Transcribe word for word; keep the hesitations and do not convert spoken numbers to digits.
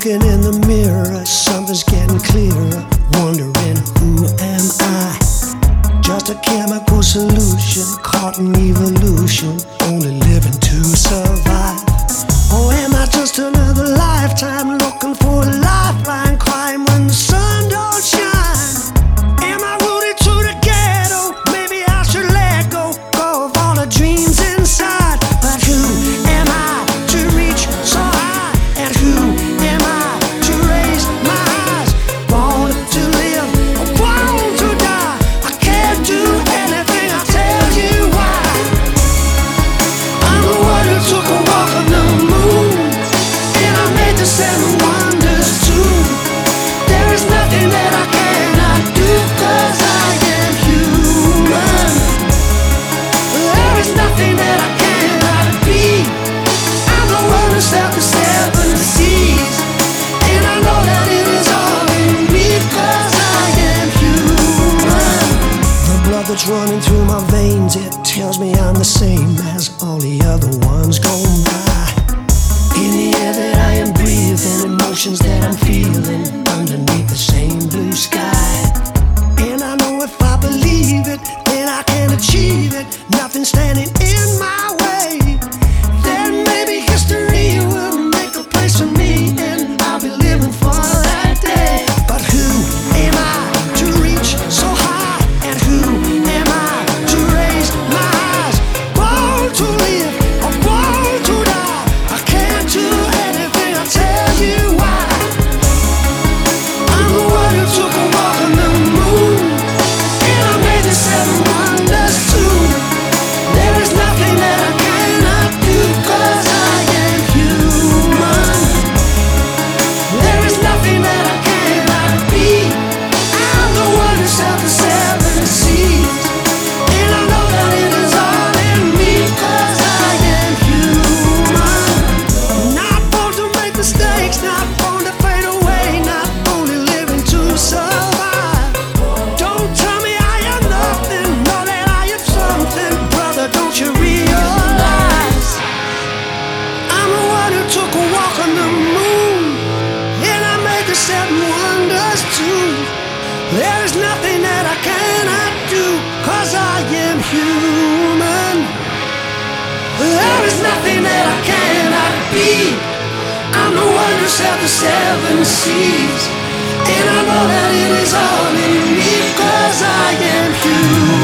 Looking in the mirror, something's getting clearer. Wondering, who am I? Just a chemical solution, caught in evolution, only living to survive. Or am I just another lifetime looking for a lifeline, crying when the sun don't shine? Am I rooted to the ghetto? Maybe I should let go, go of all the dreams inside. But who am I to reach so high? And who am I to raise my eyes? Born to live, or born to die. I can't do anything, I'll tell you why. I'm the one who took a walk on the moon, and I made the seven wonders too. There is nothing that I cannot do, 'cause I am human. There is nothing that I cannot be. I'm the one who sailed the seven seas, and I know that it is all in me, 'cause I am human. The blood that's running through my veins, it tells me I'm the same as all the other ones gone by. In the air that I am breathing, emotions that I'm feeling underneath the same blue sky. And I know if I believe it, then I can achieve it. Nothing standing in my way. Then maybe history will make a place for me, and I'll be living for that day. But who am I to reach so high? And who am I to raise my eyes? Born to live, or born to die. I can't do anything, I'll tell you why. I'm the one who took a walk on the moon, and I made the seven wonders too. There is nothing that I cannot do, 'cause I am human. There is nothing that I cannot be. I'm the one who sailed the seven seas, and I know that it is all in me, 'cause I am human. Not born to make mistakes, not born to fade away, not only living to survive. Don't tell me I am nothing, know that I am something, brother, don't you realize? I'm the one who took a walk on the moon, and I made the seven wonders too. There is nothing that I cannot do, 'cause I am human. There is nothing that I cannot be. I'm the one who sailed the seven seas, and I know that it is all in me, 'cause I am human.